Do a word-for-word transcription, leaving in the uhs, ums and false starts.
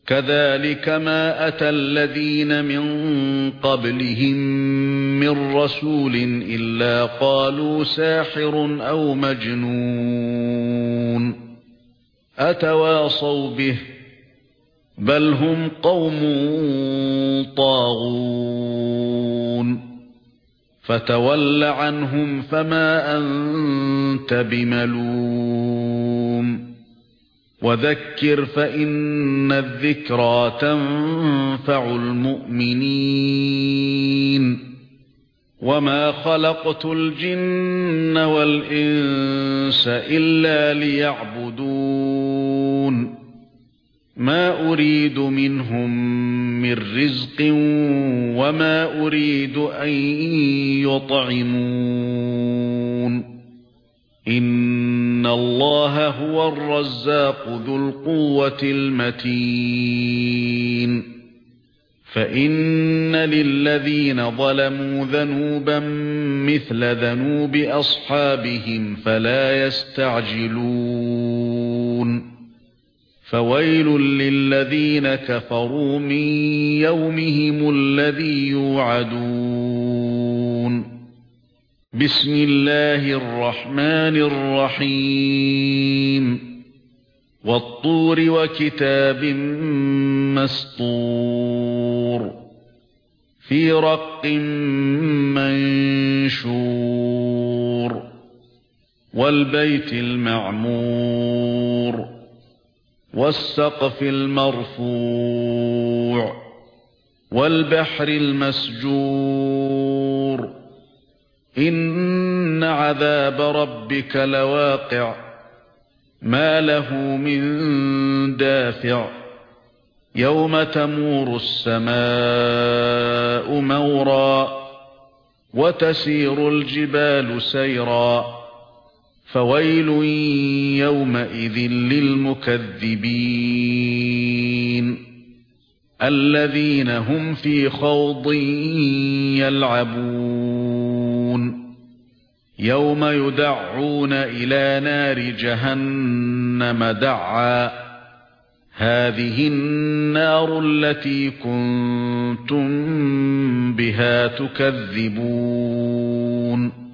كذلك ما أتى الذين من قبلهم من رسول إلا قالوا ساحر أو مجنون أتواصوا به بل هم قوم طاغون فتول عنهم فما أنت بملوم وذكر فإن الذكرى تنفع المؤمنين وما خلقت الجن والإنس إلا ليعبدون ما أريد منهم من رزق وما أريد أن يطعمون إن الله هو الرزاق ذو القوة المتين فإن للذين ظلموا ذنوبا مثل ذنوب أصحابهم فلا يستعجلون فويل للذين كفروا من يومهم الذي يوعدون بسم الله الرحمن الرحيم والطور وكتاب مسطور في رق منشور والبيت المعمور والسقف المرفوع والبحر المسجور إن عذاب ربك لواقع ما له من دافع يوم تمور السماء مورا وتسير الجبال سيرا فويل يومئذ للمكذبين الذين هم في خوض يلعبون يوم يدعون إلى نار جهنم دعا هذه النار التي كنتم بها تكذبون